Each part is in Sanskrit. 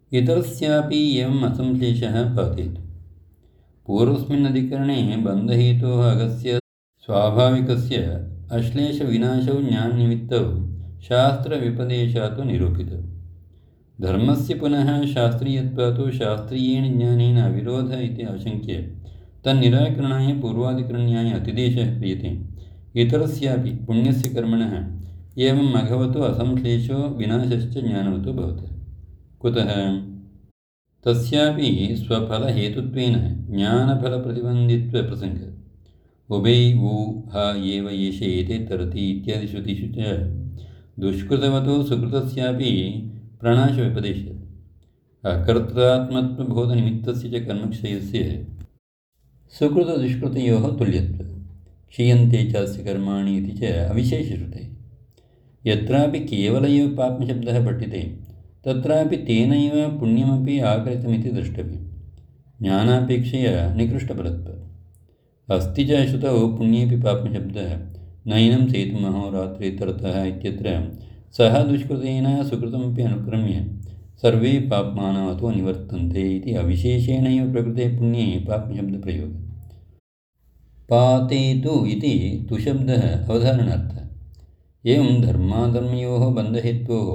इतरस्यापि एवम् असंश्लेषः पातेत्। पूर्वस्मिन् अधिकरणे बन्धहेतोः अगस्य स्वाभाविकस्य अश्लेषविनाशौ ज्ञाननिमित्तौ शास्त्रव्यपदेशात् निरूपितौ। धर्मस्य पुनः शास्त्रीयत्वात् शास्त्रीयेण ज्ञानेन अविरोध इति आशङ्क्य तन्निराकरणाय पूर्वाधिकरण्याय अतिदेशः क्रियते। इतरस्यापि पुण्यस्य कर्मणः एवम् अघवतो असंश्लेषो विनाशश्च ज्ञानवतो भवतः। कुतः? तस्यापि स्वफलहेतुत्वेन ज्ञानफलप्रतिबन्धित्वप्रसङ्गः। उभै ऊ ह एव एष एते तरति इत्यादि श्रुतिषु च दुष्कृतवतो सुकृतस्यापि प्रणाशव्यपदेशः। अकर्तृत्वात्मत्वबोधनिमित्तस्य च कर्मक्षयस्य सुकृतदुष्कृतयोः तुल्यत्वं क्षीयन्ते चास्य कर्माणि इति च अविशेषश्रुते। यत्रापि केवल एव पाप्मशब्दः पठ्यते तत्रापि तेनैव पुण्यमपि आकरितमिति द्रष्टव्यं। ज्ञानापेक्षया निकृष्टफलत्वात्। अस्ति च श्रुतौ पुण्येऽपि पाप्मशब्दः नैनं सेतुमहोरात्रे तरतः इत्यत्र सः दुष्कृतेन सुकृतमपि अनुक्रम्य सर्वे पाप्मानवतो निवर्तन्ते इति अविशेषेणैव प्रकृते पुण्ये पाप्मशब्दप्रयोगः। पातेतु इति तुशब्दः अवधारणार्थः। एवं धर्माधर्मयोः बन्धहेतोः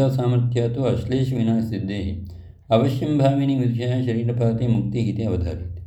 विद्यासामर्थ्यात् अश्लेषविनाशसिद्धेः अवश्यं भाविनी विदुषः शरीरपाते मुक्तिः इति अवधार्यते।